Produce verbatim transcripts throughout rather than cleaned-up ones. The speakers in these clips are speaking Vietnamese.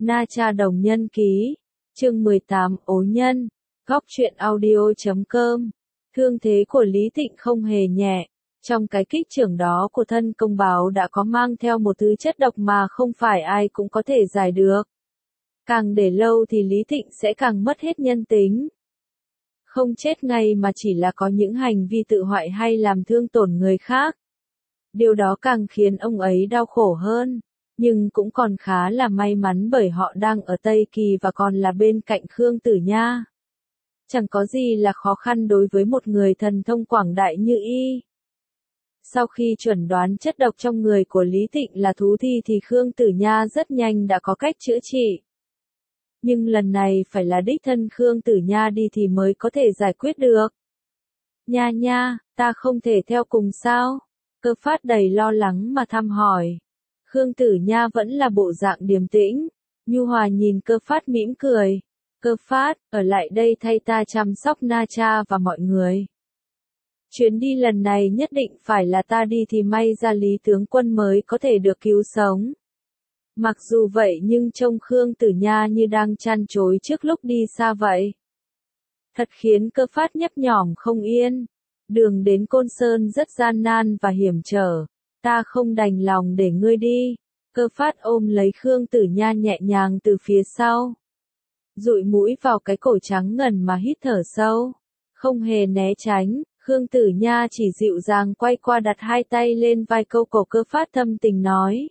Na Cha Đồng Nhân Ký, chương mười tám Ố Nhân, Góc truyện audio chấm com. Thương thế của Lý Thịnh không hề nhẹ. Trong cái kích trưởng đó của thân công báo đã có mang theo một thứ chất độc mà không phải ai cũng có thể giải được. Càng để lâu thì Lý Thịnh sẽ càng mất hết nhân tính. Không chết ngay mà chỉ là có những hành vi tự hoại hay làm thương tổn người khác. Điều đó càng khiến ông ấy đau khổ hơn. Nhưng cũng còn khá là may mắn bởi họ đang ở Tây Kỳ và còn là bên cạnh Khương Tử Nha. Chẳng có gì là khó khăn đối với một người thần thông quảng đại như y. Sau khi chuẩn đoán chất độc trong người của Lý Thịnh là thú thi thì Khương Tử Nha rất nhanh đã có cách chữa trị. Nhưng lần này phải là đích thân Khương Tử Nha đi thì mới có thể giải quyết được. Nha nha, ta không thể theo cùng sao? Cơ Phát đầy lo lắng mà thăm hỏi. Khương Tử Nha vẫn là bộ dạng điềm tĩnh. Nhu Hòa nhìn Cơ Phát mỉm cười. Cơ Phát, ở lại đây thay ta chăm sóc Na Cha và mọi người. Chuyến đi lần này nhất định phải là ta đi thì may ra Lý tướng quân mới có thể được cứu sống. Mặc dù vậy nhưng trông Khương Tử Nha như đang chăn chối trước lúc đi xa vậy. Thật khiến Cơ Phát nhấp nhỏm không yên. Đường đến Côn Sơn rất gian nan và hiểm trở. Ta không đành lòng để ngươi đi. Cơ Phát ôm lấy Khương Tử Nha nhẹ nhàng từ phía sau. Dụi mũi vào cái cổ trắng ngần mà hít thở sâu. Không hề né tránh, Khương Tử Nha chỉ dịu dàng quay qua đặt hai tay lên vai câu cổ Cơ Phát thâm tình nói.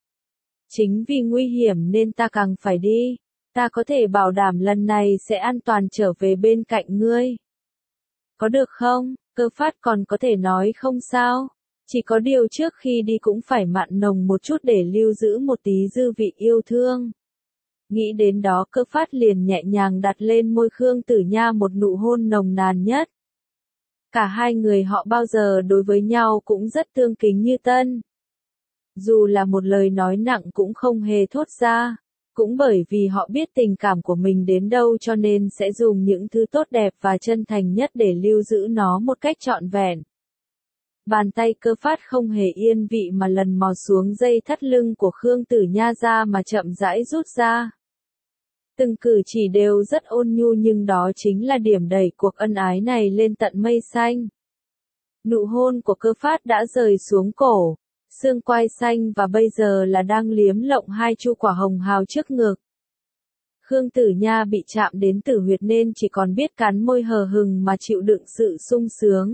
Chính vì nguy hiểm nên ta càng phải đi. Ta có thể bảo đảm lần này sẽ an toàn trở về bên cạnh ngươi. Có được không? Cơ Phát còn có thể nói không sao. Chỉ có điều trước khi đi cũng phải mặn nồng một chút để lưu giữ một tí dư vị yêu thương. Nghĩ đến đó Cơ Phát liền nhẹ nhàng đặt lên môi Khương Tử Nha một nụ hôn nồng nàn nhất. Cả hai người họ bao giờ đối với nhau cũng rất tương kính như tân. Dù là một lời nói nặng cũng không hề thốt ra. Cũng bởi vì họ biết tình cảm của mình đến đâu cho nên sẽ dùng những thứ tốt đẹp và chân thành nhất để lưu giữ nó một cách trọn vẹn. Bàn tay Cơ Phát không hề yên vị mà lần mò xuống dây thắt lưng của Khương Tử Nha ra mà chậm rãi rút ra. Từng cử chỉ đều rất ôn nhu nhưng đó chính là điểm đẩy cuộc ân ái này lên tận mây xanh. Nụ hôn của Cơ Phát đã rời xuống cổ, xương quai xanh và bây giờ là đang liếm lộng hai chu quả hồng hào trước ngực. Khương Tử Nha bị chạm đến tử huyệt nên chỉ còn biết cắn môi hờ hừng mà chịu đựng sự sung sướng.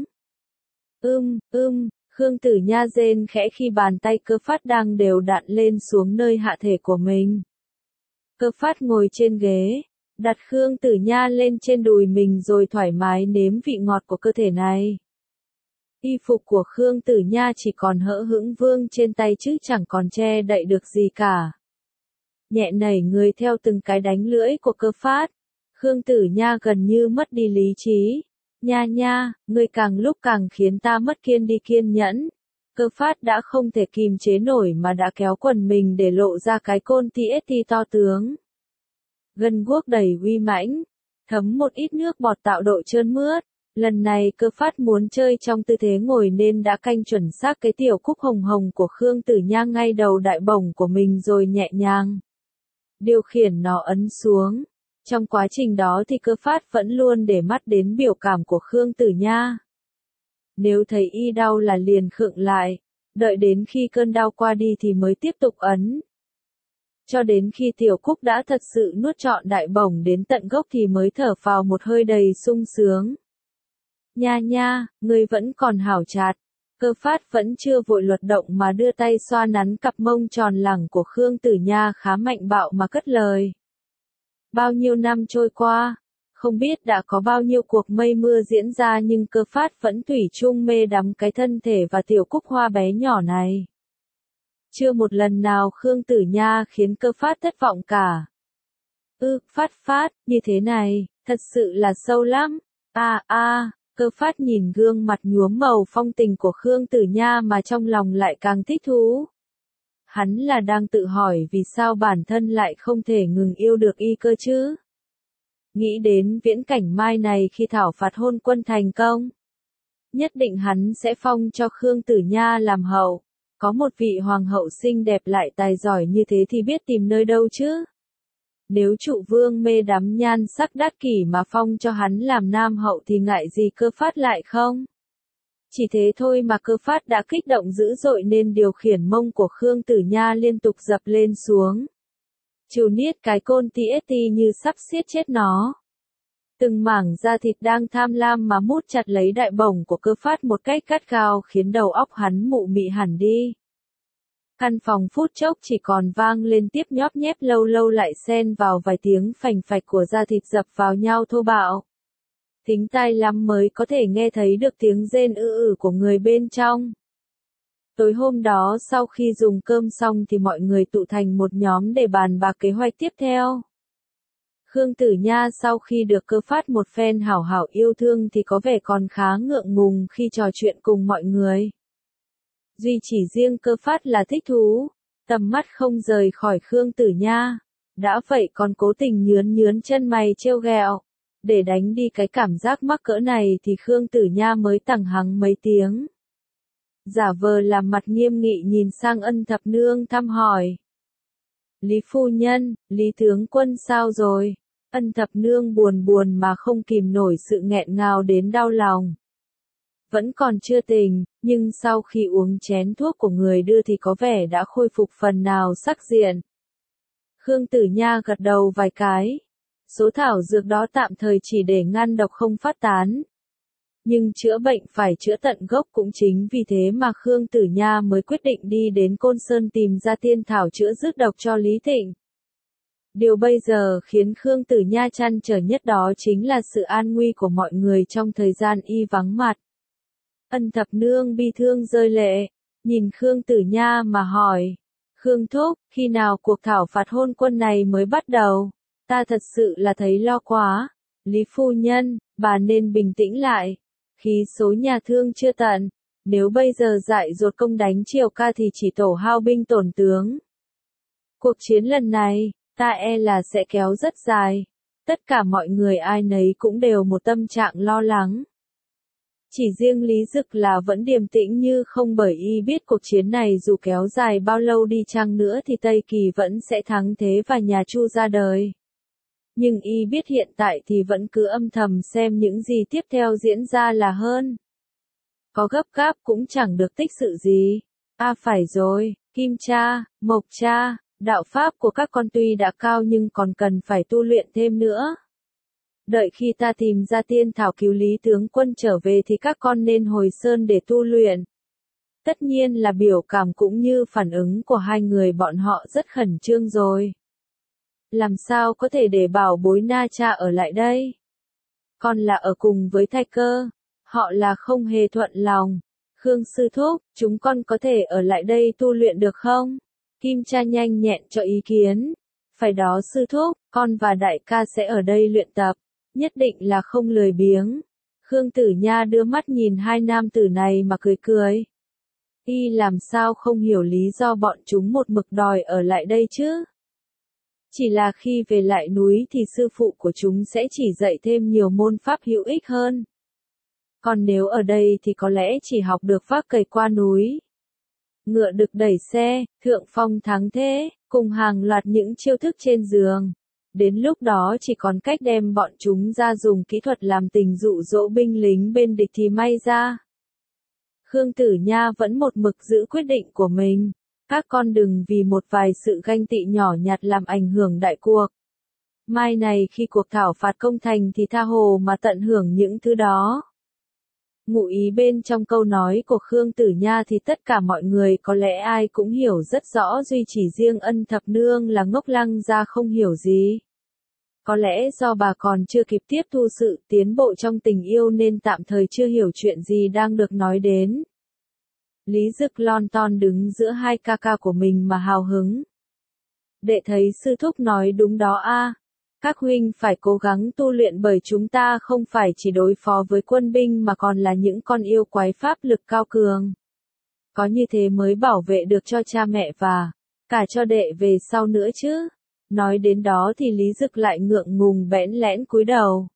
Ưm, ưm, Khương Tử Nha rên khẽ khi bàn tay Cơ Phát đang đều đặn lên xuống nơi hạ thể của mình. Cơ Phát ngồi trên ghế, đặt Khương Tử Nha lên trên đùi mình rồi thoải mái nếm vị ngọt của cơ thể này. Y phục của Khương Tử Nha chỉ còn hỡ hững vương trên tay chứ chẳng còn che đậy được gì cả. Nhẹ nảy người theo từng cái đánh lưỡi của Cơ Phát. Khương Tử Nha gần như mất đi lý trí. Nha nha, ngươi càng lúc càng khiến ta mất kiên đi kiên nhẫn. Cơ Phát đã không thể kìm chế nổi mà đã kéo quần mình để lộ ra cái côn ti ét ti to tướng. Gân guốc đầy uy mãnh, thấm một ít nước bọt tạo độ trơn mướt. Lần này Cơ Phát muốn chơi trong tư thế ngồi nên đã canh chuẩn xác cái tiểu cúc hồng hồng của Khương Tử Nha ngay đầu đại bổng của mình rồi nhẹ nhàng điều khiển nó ấn xuống. Trong quá trình đó thì Cơ Phát vẫn luôn để mắt đến biểu cảm của Khương Tử Nha. Nếu thấy y đau là liền khựng lại, đợi đến khi cơn đau qua đi thì mới tiếp tục ấn. Cho đến khi tiểu cúc đã thật sự nuốt trọn đại bổng đến tận gốc thì mới thở phào một hơi đầy sung sướng. Nha nha, ngươi vẫn còn hảo chặt. Cơ Phát vẫn chưa vội luật động mà đưa tay xoa nắn cặp mông tròn lẳng của Khương Tử Nha khá mạnh bạo mà cất lời. Bao nhiêu năm trôi qua, không biết đã có bao nhiêu cuộc mây mưa diễn ra nhưng Cơ Phát vẫn thủy chung mê đắm cái thân thể và tiểu cúc hoa bé nhỏ này. Chưa một lần nào Khương Tử Nha khiến Cơ Phát thất vọng cả. Ư, Phát Phát, như thế này, thật sự là sâu lắm. À à, Cơ Phát nhìn gương mặt nhuốm màu phong tình của Khương Tử Nha mà trong lòng lại càng thích thú. Hắn là đang tự hỏi vì sao bản thân lại không thể ngừng yêu được y cơ chứ. Nghĩ đến viễn cảnh mai này khi thảo phạt hôn quân thành công. Nhất định hắn sẽ phong cho Khương Tử Nha làm hậu. Có một vị hoàng hậu xinh đẹp lại tài giỏi như thế thì biết tìm nơi đâu chứ. Nếu trụ vương mê đắm nhan sắc đắt kỷ mà phong cho hắn làm nam hậu thì ngại gì Cơ Phát lại không? Chỉ thế thôi mà Cơ Phát đã kích động dữ dội nên điều khiển mông của Khương Tử Nha liên tục dập lên xuống. Chịu niết cái côn ti ét ti như sắp xiết chết nó. Từng mảng da thịt đang tham lam mà mút chặt lấy đại bổng của Cơ Phát một cách gắt gao khiến đầu óc hắn mụ mị hẳn đi. Căn phòng phút chốc chỉ còn vang lên tiếp nhóp nhép, lâu lâu lại xen vào vài tiếng phành phạch của da thịt dập vào nhau thô bạo. Thính tai lắm mới có thể nghe thấy được tiếng rên ư ử của người bên trong. Tối hôm đó sau khi dùng cơm xong thì mọi người tụ thành một nhóm để bàn bạc kế hoạch tiếp theo. Khương Tử Nha sau khi được Cơ Phát một phen hảo hảo yêu thương thì có vẻ còn khá ngượng ngùng khi trò chuyện cùng mọi người. Duy chỉ riêng Cơ Phát là thích thú, tầm mắt không rời khỏi Khương Tử Nha. Đã vậy còn cố tình nhướn nhướn chân mày trêu ghẹo. Để đánh đi cái cảm giác mắc cỡ này thì Khương Tử Nha mới tằng hắng mấy tiếng. Giả vờ làm mặt nghiêm nghị nhìn sang Ân Thập Nương thăm hỏi. Lý phu nhân, Lý tướng quân sao rồi? Ân Thập Nương buồn buồn mà không kìm nổi sự nghẹn ngào đến đau lòng. Vẫn còn chưa tỉnh, nhưng sau khi uống chén thuốc của người đưa thì có vẻ đã khôi phục phần nào sắc diện. Khương Tử Nha gật đầu vài cái. Số thảo dược đó tạm thời chỉ để ngăn độc không phát tán. Nhưng chữa bệnh phải chữa tận gốc, cũng chính vì thế mà Khương Tử Nha mới quyết định đi đến Côn Sơn tìm ra tiên thảo chữa dứt độc cho Lý Thịnh. Điều bây giờ khiến Khương Tử Nha trăn trở nhất đó chính là sự an nguy của mọi người trong thời gian y vắng mặt. Ân Thập Nương bi thương rơi lệ, nhìn Khương Tử Nha mà hỏi. Khương thúc, khi nào cuộc thảo phạt hôn quân này mới bắt đầu? Ta thật sự là thấy lo quá. Lý phu nhân, bà nên bình tĩnh lại. Khí số nhà Thương chưa tận. Nếu bây giờ dại dột công đánh Triều Ca thì chỉ tổ hao binh tổn tướng. Cuộc chiến lần này, ta e là sẽ kéo rất dài. Tất cả mọi người ai nấy cũng đều một tâm trạng lo lắng. Chỉ riêng Lý Dực là vẫn điềm tĩnh như không, bởi y biết cuộc chiến này dù kéo dài bao lâu đi chăng nữa thì Tây Kỳ vẫn sẽ thắng thế và nhà Chu ra đời. Nhưng y biết hiện tại thì vẫn cứ âm thầm xem những gì tiếp theo diễn ra là hơn. Có gấp gáp cũng chẳng được tích sự gì. À phải rồi, Kim cha, Mộc cha, đạo pháp của các con tuy đã cao nhưng còn cần phải tu luyện thêm nữa. Đợi khi ta tìm ra tiên thảo cứu Lý tướng quân trở về thì các con nên hồi sơn để tu luyện. Tất nhiên là biểu cảm cũng như phản ứng của hai người bọn họ rất khẩn trương rồi. Làm sao có thể để bảo bối Na Cha ở lại đây? Còn là ở cùng với Thạch Cơ. Họ là không hề thuận lòng. Khương sư thúc, chúng con có thể ở lại đây tu luyện được không? Kim cha nhanh nhẹn cho ý kiến. Phải đó sư thúc, con và đại ca sẽ ở đây luyện tập. Nhất định là không lười biếng. Khương Tử Nha đưa mắt nhìn hai nam tử này mà cười cười. Y làm sao không hiểu lý do bọn chúng một mực đòi ở lại đây chứ? Chỉ là khi về lại núi thì sư phụ của chúng sẽ chỉ dạy thêm nhiều môn pháp hữu ích hơn. Còn nếu ở đây thì có lẽ chỉ học được vác cày qua núi. Ngựa đực đẩy xe, thượng phong thắng thế, cùng hàng loạt những chiêu thức trên giường. Đến lúc đó chỉ còn cách đem bọn chúng ra dùng kỹ thuật làm tình dụ dỗ binh lính bên địch thì may ra. Khương Tử Nha vẫn một mực giữ quyết định của mình. Các con đừng vì một vài sự ganh tị nhỏ nhặt làm ảnh hưởng đại cuộc. Mai này khi cuộc thảo phạt công thành thì tha hồ mà tận hưởng những thứ đó. Ngụ ý bên trong câu nói của Khương Tử Nha thì tất cả mọi người có lẽ ai cũng hiểu rất rõ, duy chỉ riêng Ân Thập Nương là ngốc lăng ra không hiểu gì. Có lẽ do bà còn chưa kịp tiếp thu sự tiến bộ trong tình yêu nên tạm thời chưa hiểu chuyện gì đang được nói đến. Lý Dực lon ton đứng giữa hai ca ca của mình mà hào hứng. Đệ thấy sư thúc nói đúng đó a. Các huynh phải cố gắng tu luyện bởi chúng ta không phải chỉ đối phó với quân binh mà còn là những con yêu quái pháp lực cao cường. Có như thế mới bảo vệ được cho cha mẹ và cả cho đệ về sau nữa chứ. Nói đến đó thì Lý Dực lại ngượng ngùng bẽn lẽn cúi đầu.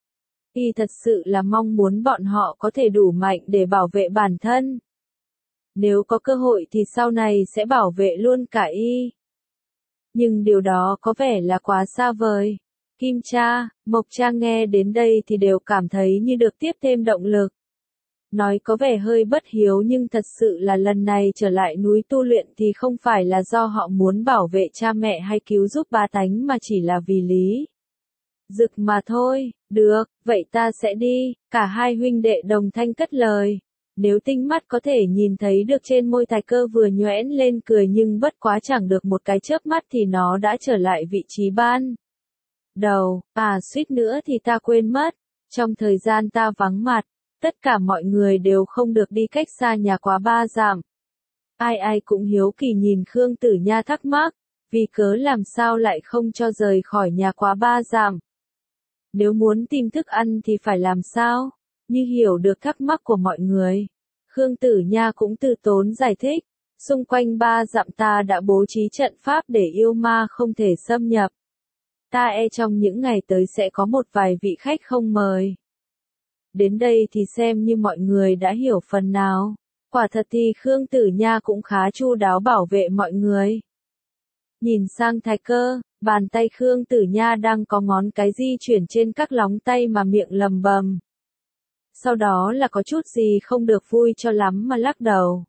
Y thật sự là mong muốn bọn họ có thể đủ mạnh để bảo vệ bản thân. Nếu có cơ hội thì sau này sẽ bảo vệ luôn cả y. Nhưng điều đó có vẻ là quá xa vời. Kim Cha, Mộc Cha nghe đến đây thì đều cảm thấy như được tiếp thêm động lực. Nói có vẻ hơi bất hiếu nhưng thật sự là lần này trở lại núi tu luyện thì không phải là do họ muốn bảo vệ cha mẹ hay cứu giúp bá tánh mà chỉ là vì Lý Dực mà thôi. Được, vậy ta sẽ đi, cả hai huynh đệ đồng thanh cất lời. Nếu tinh mắt có thể nhìn thấy được trên môi Thái Cơ vừa nhoẻn lên cười nhưng bất quá chẳng được một cái chớp mắt thì nó đã trở lại vị trí ban đầu. À suýt nữa thì ta quên mất, trong thời gian ta vắng mặt, tất cả mọi người đều không được đi cách xa nhà quá ba dặm. Ai ai cũng hiếu kỳ nhìn Khương Tử Nha thắc mắc, vì cớ làm sao lại không cho rời khỏi nhà quá ba dặm. Nếu muốn tìm thức ăn thì phải làm sao? Như hiểu được thắc mắc của mọi người, Khương Tử Nha cũng từ tốn giải thích, xung quanh ba dặm ta đã bố trí trận pháp để yêu ma không thể xâm nhập. Ta e trong những ngày tới sẽ có một vài vị khách không mời. Đến đây thì xem như mọi người đã hiểu phần nào. Quả thật thì Khương Tử Nha cũng khá chu đáo bảo vệ mọi người. Nhìn sang Thái Cơ, bàn tay Khương Tử Nha đang có ngón cái di chuyển trên các lóng tay mà miệng lầm bầm. Sau đó là có chút gì không được vui cho lắm mà lắc đầu.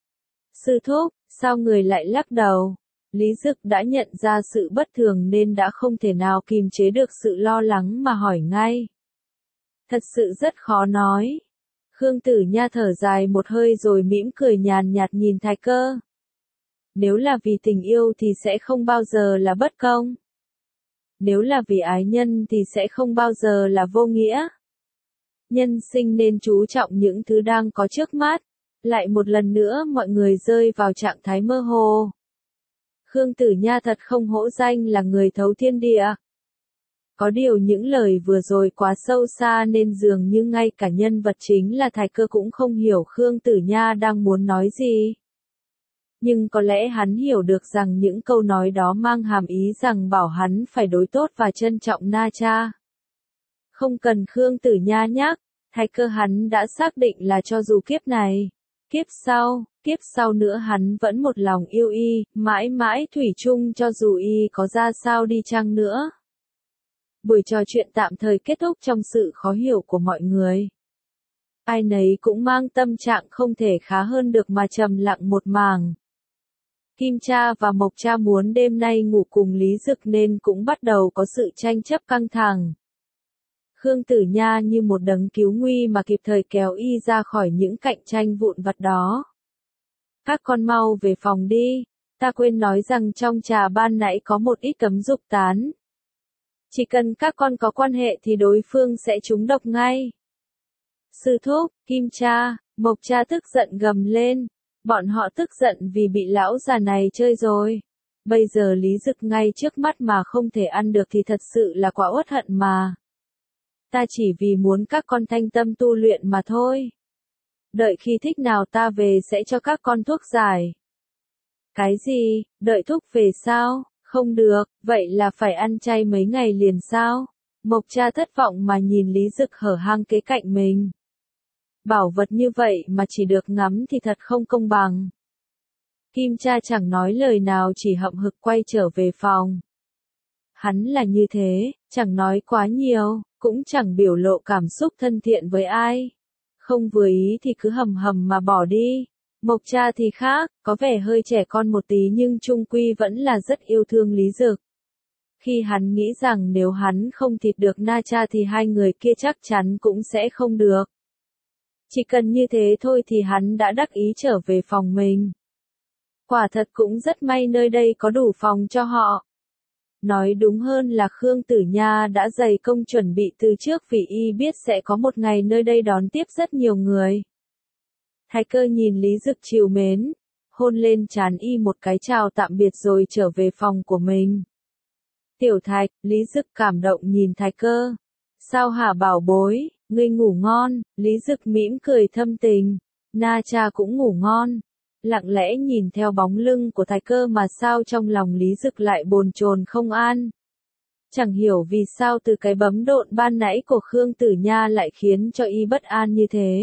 Sư thúc, sao người lại lắc đầu? Lý Dực đã nhận ra sự bất thường nên đã không thể nào kìm chế được sự lo lắng mà hỏi ngay. Thật sự rất khó nói. Khương Tử Nha thở dài một hơi rồi mỉm cười nhàn nhạt nhìn Thái Cơ. Nếu là vì tình yêu thì sẽ không bao giờ là bất công. Nếu là vì ái nhân thì sẽ không bao giờ là vô nghĩa. Nhân sinh nên chú trọng những thứ đang có trước mắt. Lại một lần nữa mọi người rơi vào trạng thái mơ hồ. Khương Tử Nha thật không hổ danh là người thấu thiên địa. Có điều những lời vừa rồi quá sâu xa nên dường như ngay cả nhân vật chính là Thái Cơ cũng không hiểu Khương Tử Nha đang muốn nói gì. Nhưng có lẽ hắn hiểu được rằng những câu nói đó mang hàm ý rằng bảo hắn phải đối tốt và trân trọng Na Cha. Không cần Khương Tử Nha nhắc, Thái Cơ hắn đã xác định là cho dù kiếp này, kiếp sau, kiếp sau nữa hắn vẫn một lòng yêu y, mãi mãi thủy chung cho dù y có ra sao đi chăng nữa. Buổi trò chuyện tạm thời kết thúc trong sự khó hiểu của mọi người. Ai nấy cũng mang tâm trạng không thể khá hơn được mà trầm lặng một màng. Kim Cha và Mộc Cha muốn đêm nay ngủ cùng Lý Dực nên cũng bắt đầu có sự tranh chấp căng thẳng. Khương Tử Nha như một đấng cứu nguy mà kịp thời kéo y ra khỏi những cạnh tranh vụn vặt đó. Các con mau về phòng đi, ta quên nói rằng trong trà ban nãy có một ít cấm dục tán. Chỉ cần các con có quan hệ thì đối phương sẽ trúng độc ngay. Sư thúc, Kim Cha, Mộc Cha tức giận gầm lên. Bọn họ tức giận vì bị lão già này chơi rồi. Bây giờ Lý Dực ngay trước mắt mà không thể ăn được thì thật sự là quá uất hận mà. Ta chỉ vì muốn các con thanh tâm tu luyện mà thôi. Đợi khi thích nào ta về sẽ cho các con thuốc giải. Cái gì, đợi thuốc về sao? Không được, vậy là phải ăn chay mấy ngày liền sao? Mộc Cha thất vọng mà nhìn Lý Dực hở hang kế cạnh mình. Bảo vật như vậy mà chỉ được ngắm thì thật không công bằng. Kim Cha chẳng nói lời nào chỉ hậm hực quay trở về phòng. Hắn là như thế, chẳng nói quá nhiều, cũng chẳng biểu lộ cảm xúc thân thiện với ai. Không vừa ý thì cứ hầm hầm mà bỏ đi. Mộc Cha thì khác, có vẻ hơi trẻ con một tí nhưng chung quy vẫn là rất yêu thương Lý Dực. Khi hắn nghĩ rằng nếu hắn không thịt được Na Cha thì hai người kia chắc chắn cũng sẽ không được. Chỉ cần như thế thôi thì hắn đã đắc ý trở về phòng mình. Quả thật cũng rất may nơi đây có đủ phòng cho họ. Nói đúng hơn là Khương Tử Nha đã dày công chuẩn bị từ trước vì y biết sẽ có một ngày nơi đây đón tiếp rất nhiều người. Thái Cơ nhìn Lý Dực trìu mến, hôn lên trán y một cái chào tạm biệt rồi trở về phòng của mình. Tiểu Thạch, Lý Dực cảm động nhìn Thái Cơ. Sao hả bảo bối, ngươi ngủ ngon, Lý Dực mỉm cười thâm tình. Na Cha cũng ngủ ngon. Lặng lẽ nhìn theo bóng lưng của Thái Cơ mà sao trong lòng Lý Dực lại bồn chồn không an. Chẳng hiểu vì sao từ cái bấm độn ban nãy của Khương Tử Nha lại khiến cho y bất an như thế.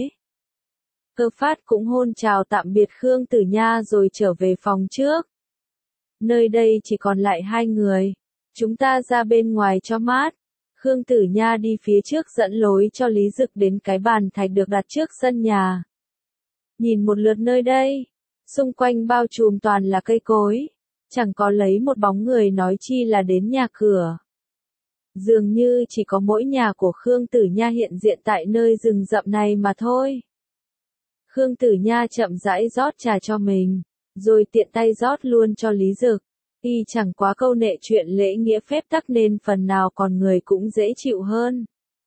Cơ Phát cũng hôn chào tạm biệt Khương Tử Nha rồi trở về phòng trước. nơi đây chỉ còn lại hai người. Chúng ta ra bên ngoài cho mát. Khương Tử Nha đi phía trước dẫn lối cho Lý Dực đến cái bàn thạch được đặt trước sân nhà. Nhìn một lượt nơi đây, xung quanh bao trùm toàn là cây cối, chẳng có lấy một bóng người nói chi là đến nhà cửa. Dường như chỉ có mỗi nhà của Khương Tử Nha hiện diện tại nơi rừng rậm này mà thôi. Khương Tử Nha chậm rãi rót trà cho mình, rồi tiện tay rót luôn cho Lý Dực. Y chẳng quá câu nệ chuyện lễ nghĩa phép tắc nên phần nào còn người cũng dễ chịu hơn.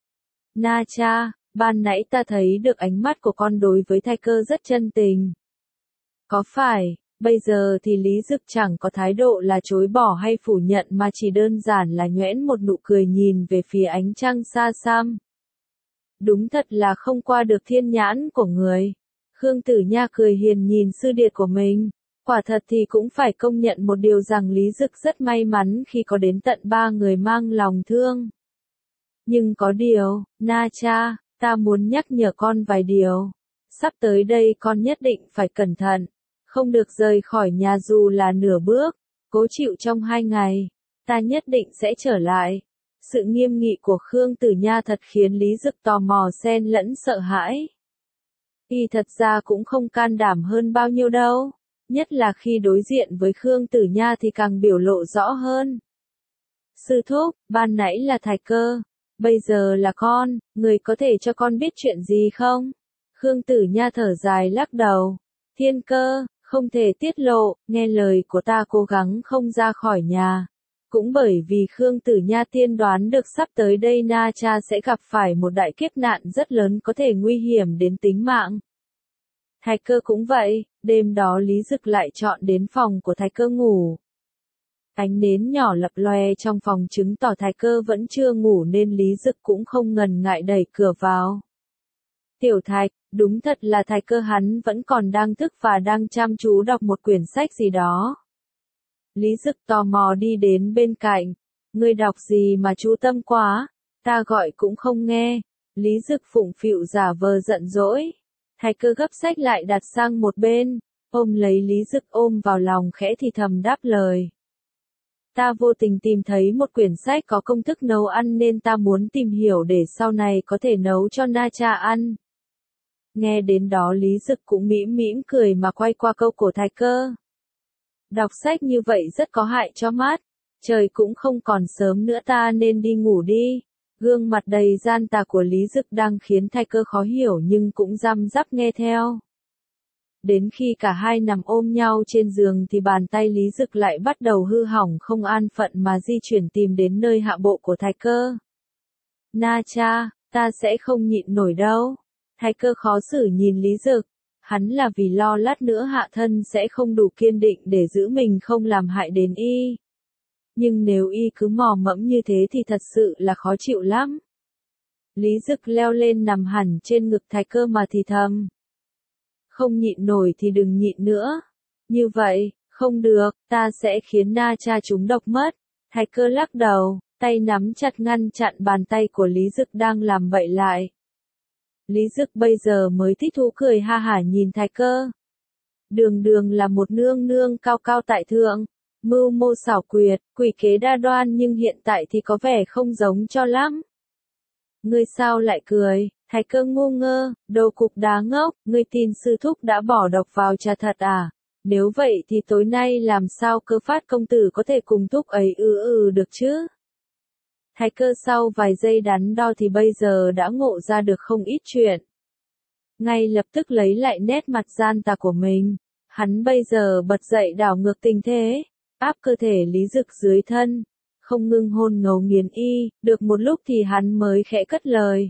Na cha, ban nãy ta thấy được ánh mắt của con đối với Thạch Cơ rất chân tình. Có phải, bây giờ thì Lý Dực chẳng có thái độ là chối bỏ hay phủ nhận mà chỉ đơn giản là nhoẻn một nụ cười nhìn về phía ánh trăng xa xăm. Đúng thật là không qua được thiên nhãn của người. Khương Tử Nha cười hiền nhìn sư điệt của mình. Quả thật thì cũng phải công nhận một điều rằng Lý Dực rất may mắn khi có đến tận ba người mang lòng thương. Nhưng có điều, Na cha, ta muốn nhắc nhở con vài điều. Sắp tới đây con nhất định phải cẩn thận, không được rời khỏi nhà dù là nửa bước, cố chịu trong hai ngày, ta nhất định sẽ trở lại. Sự nghiêm nghị của Khương Tử Nha thật khiến Lý Dực tò mò xen lẫn sợ hãi. Y thật ra cũng không can đảm hơn bao nhiêu đâu. Nhất là khi đối diện với Khương Tử Nha thì càng biểu lộ rõ hơn. Sư thúc, ban nãy là Thạch Cơ, bây giờ là con, người có thể cho con biết chuyện gì không? Khương Tử Nha thở dài lắc đầu. Thiên Cơ, không thể tiết lộ, nghe lời của ta cố gắng không ra khỏi nhà. Cũng bởi vì Khương Tử Nha tiên đoán được sắp tới đây Na cha sẽ gặp phải một đại kiếp nạn rất lớn có thể nguy hiểm đến tính mạng. Thạch Cơ cũng vậy, đêm đó Lý Dực lại chọn đến phòng của Thạch Cơ ngủ. Ánh nến nhỏ lập loè trong phòng chứng tỏ Thạch Cơ vẫn chưa ngủ nên Lý Dực cũng không ngần ngại đẩy cửa vào. Tiểu Thạch, đúng thật là Thạch Cơ hắn vẫn còn đang thức và đang chăm chú đọc một quyển sách gì đó. Lý Dực tò mò đi đến bên cạnh. Ngươi đọc gì mà chú tâm quá, ta gọi cũng không nghe. Lý Dực phụng phịu giả vờ giận dỗi. Thạch Cơ gấp sách lại đặt sang một bên, ôm lấy Lý Dực ôm vào lòng khẽ thì thầm đáp lời. Ta vô tình tìm thấy một quyển sách có công thức nấu ăn nên ta muốn tìm hiểu để sau này có thể nấu cho Na cha ăn. Nghe đến đó Lý Dực cũng mỉm mỉm cười mà quay qua câu của Thạch Cơ. Đọc sách như vậy rất có hại cho mắt, trời cũng không còn sớm nữa ta nên đi ngủ đi. Gương mặt đầy gian tà của Lý Dực đang khiến Thạch Cơ khó hiểu nhưng cũng răm rắp nghe theo. Đến khi cả hai nằm ôm nhau trên giường thì bàn tay Lý Dực lại bắt đầu hư hỏng không an phận mà di chuyển tìm đến nơi hạ bộ của Thạch Cơ. Na cha, ta sẽ không nhịn nổi đâu. Thạch Cơ khó xử nhìn Lý Dực. Hắn là vì lo lát nữa hạ thân sẽ không đủ kiên định để giữ mình không làm hại đến y. Nhưng nếu y cứ mò mẫm như thế thì thật sự là khó chịu lắm. Lý Dực leo lên nằm hẳn trên ngực Thạch Cơ mà thì thầm. Không nhịn nổi thì đừng nhịn nữa. Như vậy, không được, ta sẽ khiến Na cha chúng độc mất. Thạch Cơ lắc đầu, tay nắm chặt ngăn chặn bàn tay của Lý Dực đang làm bậy lại. Lý Dực bây giờ mới thích thú cười ha hả nhìn Thạch Cơ. Đường đường là một nương nương cao cao tại thượng, mưu mô xảo quyệt, quỷ kế đa đoan nhưng hiện tại thì có vẻ không giống cho lắm. Ngươi sao lại cười? Thạch Cơ ngu ngơ, đầu cục đá ngốc, ngươi tin sư thúc đã bỏ độc vào trà thật à? Nếu vậy thì tối nay làm sao Cơ Phát công tử có thể cùng thúc ấy ư ừ được chứ? Thạch Cơ sau vài giây đắn đo thì bây giờ đã ngộ ra được không ít chuyện. Ngay lập tức lấy lại nét mặt gian tà của mình. Hắn bây giờ bật dậy đảo ngược tình thế, áp cơ thể Lý Dực dưới thân, không ngưng hôn ngấu nghiến y, được một lúc thì hắn mới khẽ cất lời.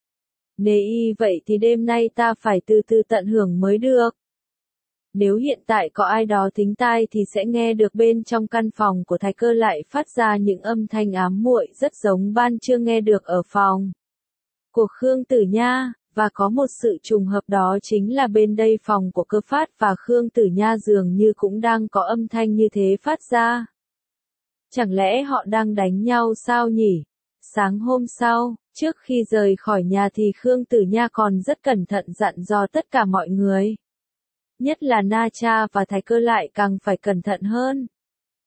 Nề y vậy thì đêm nay ta phải từ từ tận hưởng mới được. Nếu hiện tại có ai đó thính tai thì sẽ nghe được bên trong căn phòng của Thạch Cơ lại phát ra những âm thanh ám muội rất giống ban chưa nghe được ở phòng của Khương Tử Nha, và có một sự trùng hợp đó chính là bên đây phòng của Cơ Phát và Khương Tử Nha dường như cũng đang có âm thanh như thế phát ra. Chẳng lẽ họ đang đánh nhau sao nhỉ? Sáng hôm sau, trước khi rời khỏi nhà thì Khương Tử Nha còn rất cẩn thận dặn dò tất cả mọi người. Nhất là Na cha và Thạch Cơ lại càng phải cẩn thận hơn.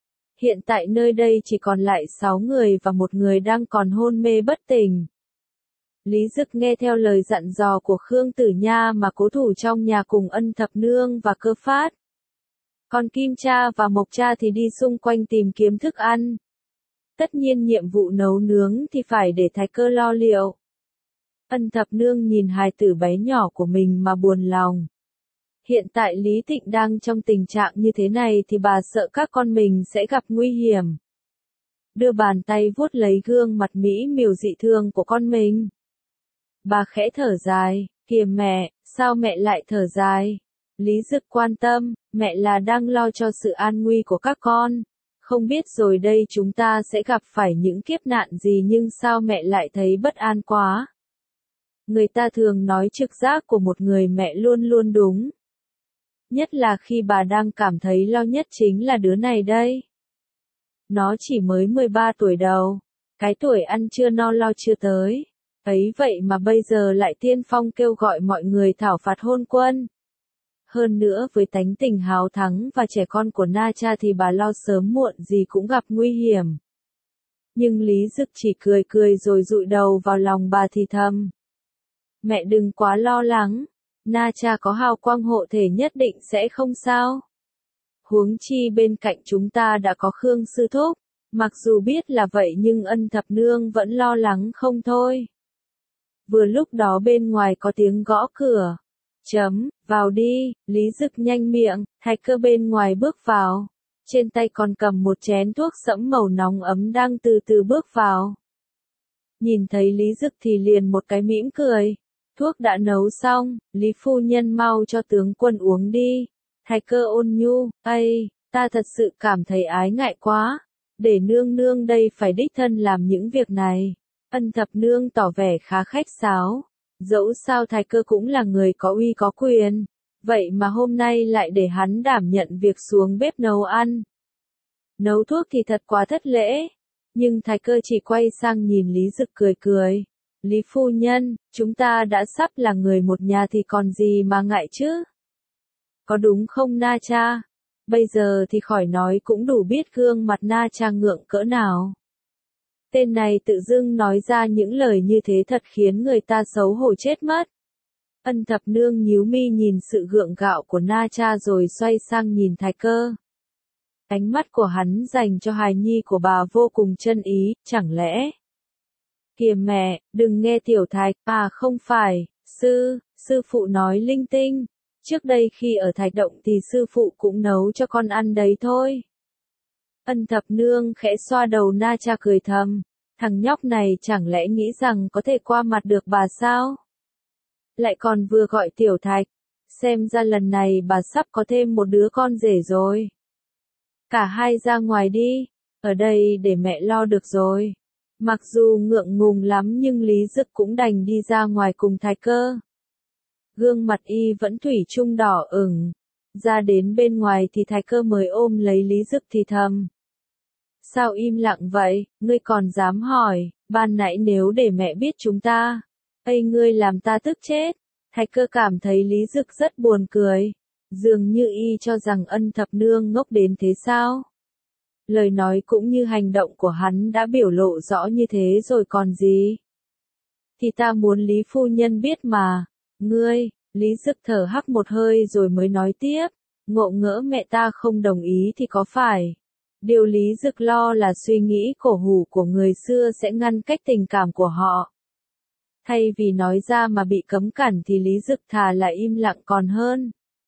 Hiện tại nơi đây chỉ còn lại sáu người và một người đang còn hôn mê bất tỉnh. Lý Dực nghe theo lời dặn dò của Khương Tử Nha mà cố thủ trong nhà cùng Ân Thập Nương và Cơ Phát. Còn Kim Cha và Mộc Cha thì đi xung quanh tìm kiếm thức ăn. Tất nhiên nhiệm vụ nấu nướng thì phải để Thái Cơ lo liệu. Ân Thập Nương nhìn hài tử bé nhỏ của mình mà buồn lòng. Hiện tại Lý Tịnh đang trong tình trạng như thế này thì bà sợ các con mình sẽ gặp nguy hiểm. Đưa bàn tay vuốt lấy gương mặt mỹ miều dị thường của con mình. Bà khẽ thở dài, kìa mẹ, sao mẹ lại thở dài? Lý Dực quan tâm, mẹ là đang lo cho sự an nguy của các con. Không biết rồi đây chúng ta sẽ gặp phải những kiếp nạn gì nhưng sao mẹ lại thấy bất an quá? Người ta thường nói trực giác của một người mẹ luôn luôn đúng. Nhất là khi bà đang cảm thấy lo nhất chính là đứa này đây. Nó chỉ mới mười ba tuổi đầu, cái tuổi ăn chưa no lo chưa tới. Ấy vậy mà bây giờ lại tiên phong kêu gọi mọi người thảo phạt hôn quân. Hơn nữa với tánh tình háo thắng và trẻ con của Na Cha thì bà lo sớm muộn gì cũng gặp nguy hiểm. Nhưng Lý Dực chỉ cười cười rồi dụi đầu vào lòng bà thì thầm. Mẹ đừng quá lo lắng, Na Cha có hào quang hộ thể nhất định sẽ không sao. Huống chi bên cạnh chúng ta đã có Khương Sư Thúc, mặc dù biết là vậy nhưng Ân Thập Nương vẫn lo lắng không thôi. Vừa lúc đó bên ngoài có tiếng gõ cửa. Chấm, vào đi, Lý Dực nhanh miệng, Thái Cơ bên ngoài bước vào. Trên tay còn cầm một chén thuốc sẫm màu nóng ấm đang từ từ bước vào. Nhìn thấy Lý Dực thì liền một cái mỉm cười. Thuốc đã nấu xong, Lý phu nhân mau cho tướng quân uống đi. Thái Cơ ôn nhu, ây, ta thật sự cảm thấy ái ngại quá. Để nương nương đây phải đích thân làm những việc này. Ân Thập Nương tỏ vẻ khá khách sáo. Dẫu sao Thái Cơ cũng là người có uy có quyền. Vậy mà hôm nay lại để hắn đảm nhận việc xuống bếp nấu ăn. Nấu thuốc thì thật quá thất lễ. Nhưng Thái Cơ chỉ quay sang nhìn Lý Dực cười cười. Lý phu nhân, chúng ta đã sắp là người một nhà thì còn gì mà ngại chứ? Có đúng không Na Cha? Bây giờ thì khỏi nói cũng đủ biết gương mặt Na Cha ngượng cỡ nào. Tên này tự dưng nói ra những lời như thế thật khiến người ta xấu hổ chết mất. Ân Thập Nương nhíu mi nhìn sự gượng gạo của Na Cha rồi xoay sang nhìn Thái Cơ. Ánh mắt của hắn dành cho hài nhi của bà vô cùng chân ý, chẳng lẽ? Kìa mẹ, đừng nghe tiểu Thạch, à không phải, sư, sư phụ nói linh tinh. Trước đây khi ở Thạch Động thì sư phụ cũng nấu cho con ăn đấy thôi. Ân Thập Nương khẽ xoa đầu Na Cha cười thầm, thằng nhóc này chẳng lẽ nghĩ rằng có thể qua mặt được bà sao? Lại còn vừa gọi tiểu Thạch, xem ra lần này bà sắp có thêm một đứa con rể rồi. Cả hai ra ngoài đi, ở đây để mẹ lo được rồi. Mặc dù ngượng ngùng lắm nhưng Lý Dực cũng đành đi ra ngoài cùng Thái Cơ. Gương mặt y vẫn thủy chung đỏ ửng. Ra đến bên ngoài thì Thái Cơ mới ôm lấy Lý Dực thì thầm. Sao im lặng vậy, ngươi còn dám hỏi, ban nãy nếu để mẹ biết chúng ta. Ây ngươi làm ta tức chết. Thái Cơ cảm thấy Lý Dực rất buồn cười. Dường như y cho rằng Ân Thập Nương ngốc đến thế sao? Lời nói cũng như hành động của hắn đã biểu lộ rõ như thế rồi còn gì? Thì ta muốn Lý phu nhân biết mà. Ngươi, Lý Dực thở hắt một hơi rồi mới nói tiếp. Ngộ ngỡ mẹ ta không đồng ý thì có phải? Điều Lý Dực lo là suy nghĩ cổ hủ của người xưa sẽ ngăn cách tình cảm của họ. Thay vì nói ra mà bị cấm cản thì Lý Dực thà là im lặng còn hơn.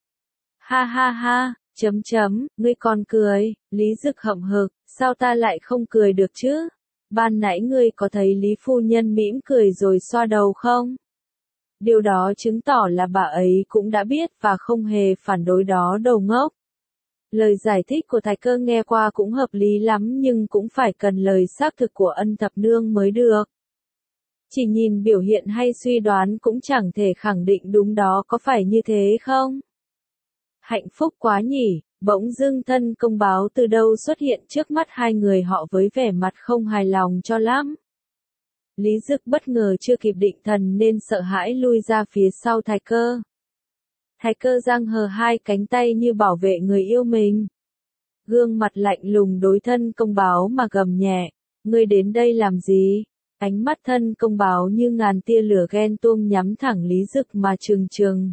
Ha ha ha, chấm chấm, ngươi còn cười, Lý Dực hậm hực, sao ta lại không cười được chứ? Ban nãy ngươi có thấy Lý phu nhân mỉm cười rồi xoa đầu không? Điều đó chứng tỏ là bà ấy cũng đã biết và không hề phản đối đó đầu ngốc. Lời giải thích của Thái Cơ nghe qua cũng hợp lý lắm nhưng cũng phải cần lời xác thực của Ân Thập Nương mới được. Chỉ nhìn biểu hiện hay suy đoán cũng chẳng thể khẳng định đúng đó có phải như thế không? Hạnh phúc quá nhỉ, bỗng dưng thân công báo từ đâu xuất hiện trước mắt hai người họ với vẻ mặt không hài lòng cho lắm. Lý Dực bất ngờ chưa kịp định thần nên sợ hãi lui ra phía sau Thái Cơ. Thái Cơ giang hờ hai cánh tay như bảo vệ người yêu mình. gương mặt lạnh lùng đối thân công báo mà gầm nhẹ, ngươi đến đây làm gì? Ánh mắt thân công báo như ngàn tia lửa ghen tuông nhắm thẳng Lý Dực mà trừng trừng.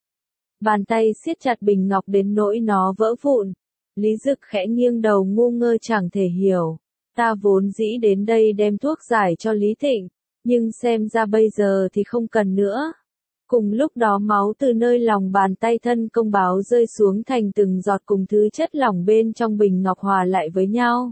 Bàn tay siết chặt bình ngọc đến nỗi nó vỡ vụn. Lý Dực khẽ nghiêng đầu ngu ngơ chẳng thể hiểu. Ta vốn dĩ đến đây đem thuốc giải cho Lý Thịnh, nhưng xem ra bây giờ thì không cần nữa. Cùng lúc đó máu từ nơi lòng bàn tay thân công báo rơi xuống thành từng giọt cùng thứ chất lỏng bên trong bình ngọc hòa lại với nhau.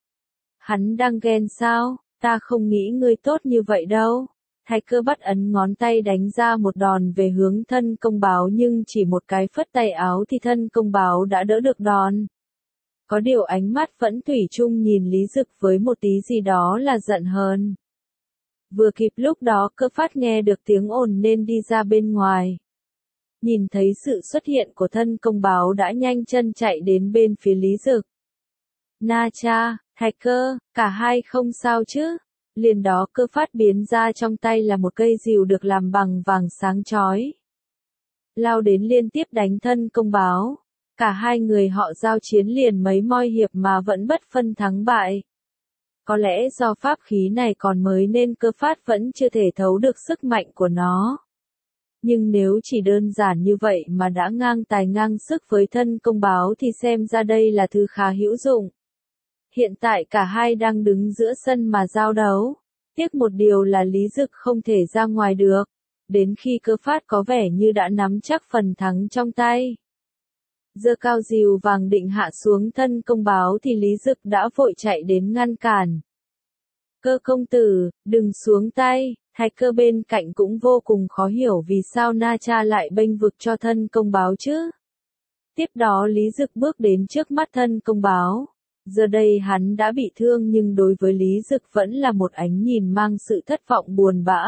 Hắn đang ghen sao? Ta không nghĩ ngươi tốt như vậy đâu. Thái Cơ bắt ấn ngón tay đánh ra một đòn về hướng thân công báo nhưng chỉ một cái phất tay áo thì thân công báo đã đỡ được đòn. Có điều ánh mắt vẫn thủy chung nhìn Lý Dực với một tí gì đó là giận hờn. Vừa kịp lúc đó Cơ Phát nghe được tiếng ồn nên đi ra bên ngoài. Nhìn thấy sự xuất hiện của thân công báo đã nhanh chân chạy đến bên phía Lý Dực. Na Cha, Thái Cơ, cả hai không sao chứ? Liền đó Cơ Phát biến ra trong tay là một cây rìu được làm bằng vàng sáng chói. Lao đến liên tiếp đánh thân công báo. Cả hai người họ giao chiến liền mấy moi hiệp mà vẫn bất phân thắng bại. Có lẽ do pháp khí này còn mới nên Cơ Phát vẫn chưa thể thấu được sức mạnh của nó. Nhưng nếu chỉ đơn giản như vậy mà đã ngang tài ngang sức với thân công báo thì xem ra đây là thứ khá hữu dụng. Hiện tại cả hai đang đứng giữa sân mà giao đấu. Tiếc một điều là Lý Dực không thể ra ngoài được. Đến khi Cơ Phát có vẻ như đã nắm chắc phần thắng trong tay. Giơ cao rìu vàng định hạ xuống thân công báo thì Lý Dực đã vội chạy đến ngăn cản. Cơ công tử, đừng xuống tay. Thái Cơ bên cạnh cũng vô cùng khó hiểu vì sao Na Cha lại bênh vực cho thân công báo chứ. Tiếp đó Lý Dực bước đến trước mắt thân công báo. Giờ đây hắn đã bị thương nhưng đối với Lý Dực vẫn là một ánh nhìn mang sự thất vọng buồn bã.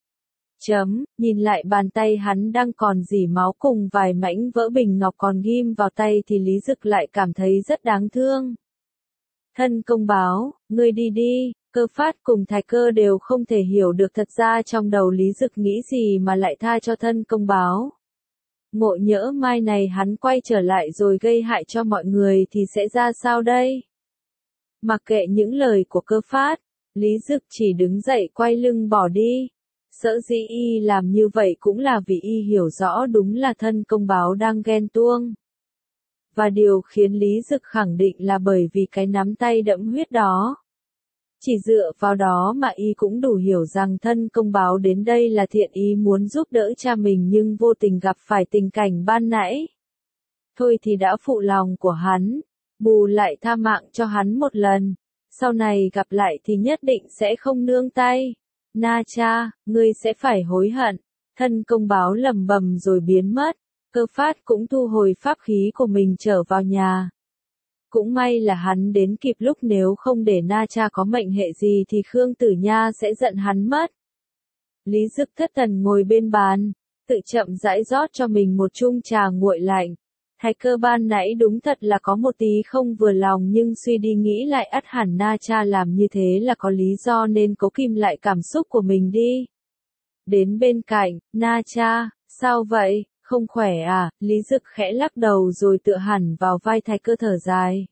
Chấm, nhìn lại bàn tay hắn đang còn rỉ máu cùng vài mảnh vỡ bình ngọc còn ghim vào tay thì Lý Dực lại cảm thấy rất đáng thương. Thân công báo, ngươi đi đi. Cơ Phát cùng Thái Cơ đều không thể hiểu được thật ra trong đầu Lý Dực nghĩ gì mà lại tha cho thân công báo. Ngộ nhỡ mai này hắn quay trở lại rồi gây hại cho mọi người thì sẽ ra sao đây? Mặc kệ những lời của Cơ Phát, Lý Dực chỉ đứng dậy quay lưng bỏ đi. Sở dĩ y làm như vậy cũng là vì y hiểu rõ đúng là thân công báo đang ghen tuông. Và điều khiến Lý Dực khẳng định là bởi vì cái nắm tay đẫm huyết đó. Chỉ dựa vào đó mà y cũng đủ hiểu rằng thân công báo đến đây là thiện ý muốn giúp đỡ cha mình nhưng vô tình gặp phải tình cảnh ban nãy. Thôi thì đã phụ lòng của hắn, bù lại tha mạng cho hắn một lần, sau này gặp lại thì nhất định sẽ không nương tay. Na Cha, ngươi sẽ phải hối hận. Thân công báo lẩm bẩm rồi biến mất. Cơ Phát cũng thu hồi pháp khí của mình trở vào nhà. Cũng may là hắn đến kịp lúc, nếu không để Na Cha có mệnh hệ gì thì Khương Tử Nha sẽ giận hắn mất. Lý Dực thất thần ngồi bên bàn, tự chậm rãi rót cho mình một chung trà nguội lạnh. Thái Cơ ban nãy đúng thật là có một tí không vừa lòng nhưng suy đi nghĩ lại ắt hẳn Na Cha làm như thế là có lý do nên cố kìm lại cảm xúc của mình đi. Đến bên cạnh, Na Cha, sao vậy, không khỏe à? Lý Dực khẽ lắc đầu rồi tựa hẳn vào vai Thái Cơ thở dài.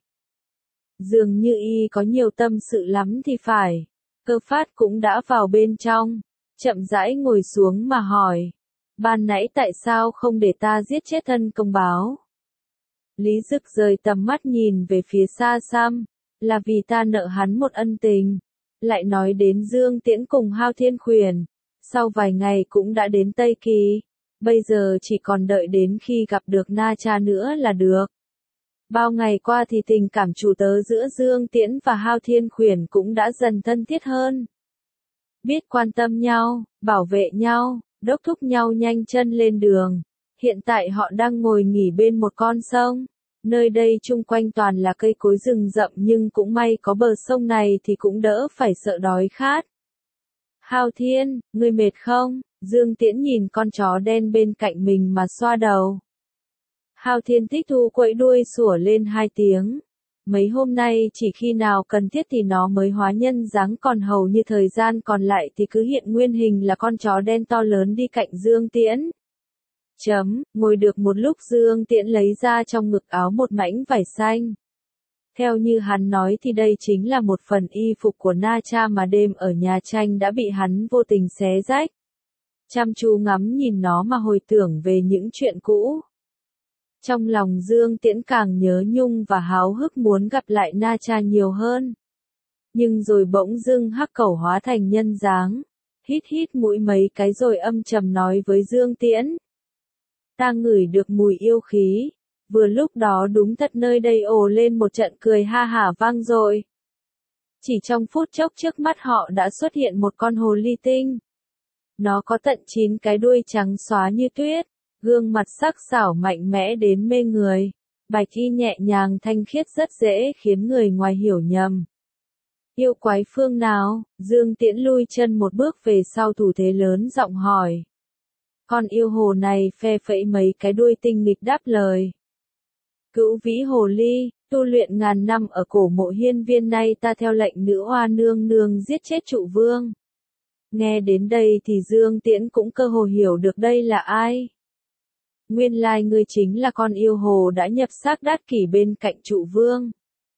Dường như y có nhiều tâm sự lắm thì phải. Cơ Phát cũng đã vào bên trong, chậm rãi ngồi xuống mà hỏi. Ban nãy tại sao không để ta giết chết thân công báo? Lý Dực rời tầm mắt nhìn về phía xa xăm, là vì ta nợ hắn một ân tình. Lại nói đến Dương Tiễn cùng Hao Thiên Khuyển, sau vài ngày cũng đã đến Tây Kỳ, bây giờ chỉ còn đợi đến khi gặp được Na Cha nữa là được. Bao ngày qua thì tình cảm chủ tớ giữa Dương Tiễn và Hao Thiên Khuyển cũng đã dần thân thiết hơn. Biết quan tâm nhau, bảo vệ nhau, đốc thúc nhau nhanh chân lên đường. Hiện tại họ đang ngồi nghỉ bên một con sông. Nơi đây chung quanh toàn là cây cối rừng rậm nhưng cũng may có bờ sông này thì cũng đỡ phải sợ đói khát. Hao Thiên, ngươi mệt không? Dương Tiễn nhìn con chó đen bên cạnh mình mà xoa đầu. Hao Thiên thích thú quẫy đuôi sủa lên hai tiếng. Mấy hôm nay chỉ khi nào cần thiết thì nó mới hóa nhân dáng, còn hầu như thời gian còn lại thì cứ hiện nguyên hình là con chó đen to lớn đi cạnh Dương Tiễn. Chấm, ngồi được một lúc Dương Tiễn lấy ra trong ngực áo một mảnh vải xanh. Theo như hắn nói thì đây chính là một phần y phục của Na Cha mà đêm ở nhà tranh đã bị hắn vô tình xé rách. Chăm chú ngắm nhìn nó mà hồi tưởng về những chuyện cũ. Trong lòng Dương Tiễn càng nhớ nhung và háo hức muốn gặp lại Na Cha nhiều hơn. Nhưng rồi bỗng dưng Hắc Cẩu hóa thành nhân dáng, hít hít mũi mấy cái rồi âm trầm nói với Dương Tiễn. Ta ngửi được mùi yêu khí. Vừa lúc đó đúng thật nơi đây ồ lên một trận cười ha hả vang dội. Chỉ trong phút chốc trước mắt họ đã xuất hiện một con hồ ly tinh. Nó có tận chín cái đuôi trắng xóa như tuyết, gương mặt sắc sảo mạnh mẽ đến mê người, bạch y nhẹ nhàng thanh khiết rất dễ khiến người ngoài hiểu nhầm. Yêu quái phương nào? Dương Tiễn lui chân một bước về sau thủ thế lớn giọng hỏi. Con yêu hồ này phe phẩy mấy cái đuôi tinh nghịch đáp lời. Cửu vĩ hồ ly, tu luyện ngàn năm ở cổ mộ hiên viên, nay ta theo lệnh nữ hoa nương nương giết chết trụ vương. Nghe đến đây thì Dương Tiễn cũng cơ hồ hiểu được đây là ai. Nguyên lai ngươi chính là con yêu hồ đã nhập xác đát kỷ bên cạnh trụ vương.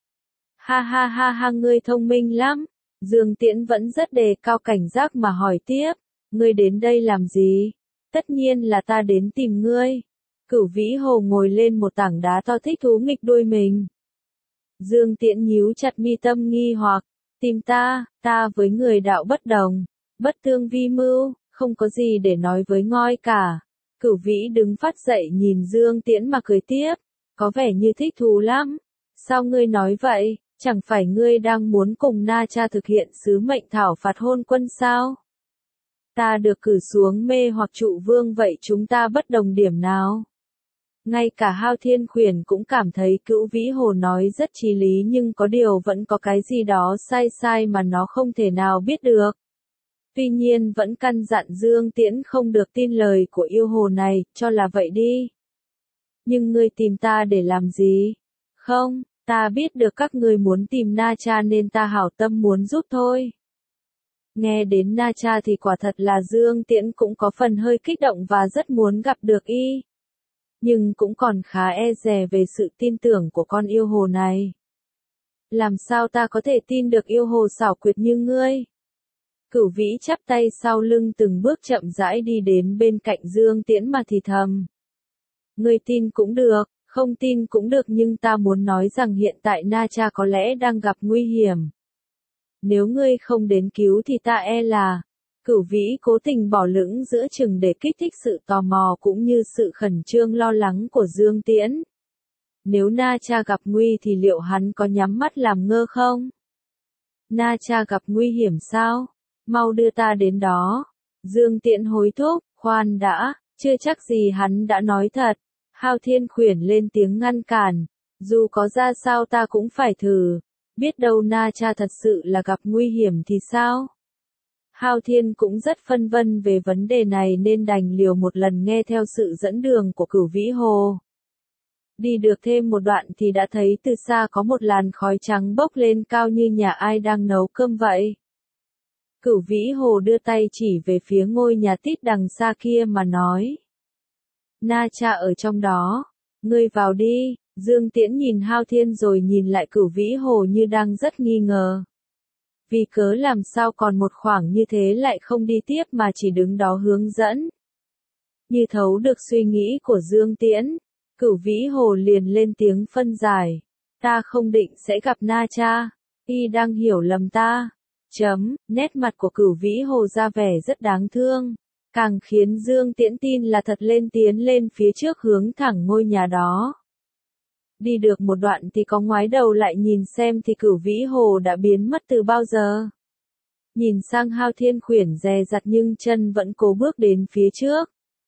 Ha ha ha ha, ngươi thông minh lắm. Dương Tiễn vẫn rất đề cao cảnh giác mà hỏi tiếp. Ngươi đến đây làm gì? Tất nhiên là ta đến tìm ngươi. Cửu vĩ hồ ngồi lên một tảng đá to thích thú nghịch đuôi mình. Dương Tiễn nhíu chặt mi tâm nghi hoặc. Tìm ta, ta với người đạo bất đồng. Bất tương vi mưu, không có gì để nói với ngoi cả. Cửu vĩ đứng phát dậy nhìn Dương Tiễn mà cười tiếp. Có vẻ như thích thú lắm. Sao ngươi nói vậy? Chẳng phải ngươi đang muốn cùng Na Cha thực hiện sứ mệnh thảo phạt hôn quân sao? Ta được cử xuống mê hoặc trụ vương, vậy chúng ta bất đồng điểm nào? Ngay cả Hao Thiên Khuyển cũng cảm thấy Cửu vĩ hồ nói rất chí lý, nhưng có điều vẫn có cái gì đó sai sai mà nó không thể nào biết được. Tuy nhiên vẫn căn dặn Dương Tiễn không được tin lời của yêu hồ này, cho là vậy đi. Nhưng ngươi tìm ta để làm gì? Không, ta biết được các ngươi muốn tìm Na Cha nên ta hảo tâm muốn giúp thôi. Nghe đến Na Cha thì quả thật là Dương Tiễn cũng có phần hơi kích động và rất muốn gặp được y. Nhưng cũng còn khá e dè về sự tin tưởng của con yêu hồ này. Làm sao ta có thể tin được yêu hồ xảo quyệt như ngươi? Cửu vĩ chắp tay sau lưng từng bước chậm rãi đi đến bên cạnh Dương Tiễn mà thì thầm. Ngươi tin cũng được, không tin cũng được, nhưng ta muốn nói rằng hiện tại Na Cha có lẽ đang gặp nguy hiểm. Nếu ngươi không đến cứu thì ta e là... Cửu vĩ cố tình bỏ lửng giữa chừng để kích thích sự tò mò cũng như sự khẩn trương lo lắng của Dương Tiễn. Nếu Na Cha gặp nguy thì liệu hắn có nhắm mắt làm ngơ không? Na Cha gặp nguy hiểm sao? Mau đưa ta đến đó. Dương Tiễn hối thúc, khoan đã, chưa chắc gì hắn đã nói thật. Hao Thiên Khuyển lên tiếng ngăn cản. Dù có ra sao ta cũng phải thử. Biết đâu Na Cha thật sự là gặp nguy hiểm thì sao? Hao Thiên cũng rất phân vân về vấn đề này nên đành liều một lần nghe theo sự dẫn đường của Cửu vĩ hồ. Đi được thêm một đoạn thì đã thấy từ xa có một làn khói trắng bốc lên cao như nhà ai đang nấu cơm vậy. Cửu vĩ hồ đưa tay chỉ về phía ngôi nhà tít đằng xa kia mà nói. Na Cha ở trong đó. Ngươi vào đi. Dương Tiễn nhìn Hao Thiên rồi nhìn lại Cửu vĩ hồ như đang rất nghi ngờ. Vì cớ làm sao còn một khoảng như thế lại không đi tiếp mà chỉ đứng đó hướng dẫn. Như thấu được suy nghĩ của Dương Tiễn, Cửu vĩ hồ liền lên tiếng phân giải. Ta không định sẽ gặp Na Cha. Y đang hiểu lầm ta. Chấm, nét mặt của Cửu vĩ hồ ra vẻ rất đáng thương. Càng khiến Dương Tiễn tin là thật lên tiến lên phía trước hướng thẳng ngôi nhà đó. Đi được một đoạn thì có ngoái đầu lại nhìn xem thì Cửu vĩ hồ đã biến mất từ bao giờ. Nhìn sang Hao Thiên Khuyển dè dặt nhưng chân vẫn cố bước đến phía trước.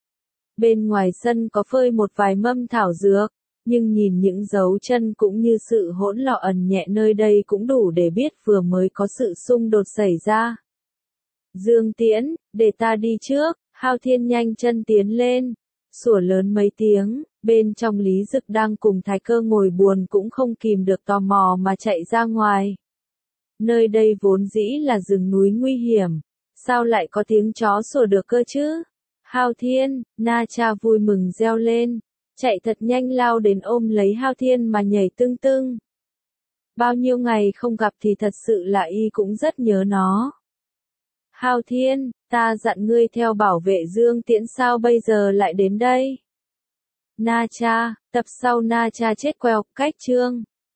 Bên ngoài sân có phơi một vài mâm thảo dược, nhưng nhìn những dấu chân cũng như sự hỗn loạn ẩn nhẹ nơi đây cũng đủ để biết vừa mới có sự xung đột xảy ra. Dương Tiễn, để ta đi trước. Hao Thiên nhanh chân tiến lên, sủa lớn mấy tiếng. Bên trong Lý Dực đang cùng Thái Cơ ngồi buồn cũng không kìm được tò mò mà chạy ra ngoài. Nơi đây vốn dĩ là rừng núi nguy hiểm, sao lại có tiếng chó sủa được cơ chứ? Hao Thiên, Na Cha vui mừng reo lên, chạy thật nhanh lao đến ôm lấy Hao Thiên mà nhảy tưng tưng. Bao nhiêu ngày không gặp thì thật sự là y cũng rất nhớ nó. Hao Thiên, ta dặn ngươi theo bảo vệ Dương Tiễn sao bây giờ lại đến đây? Na Cha, tập sau Na Cha chết queo, cách chương.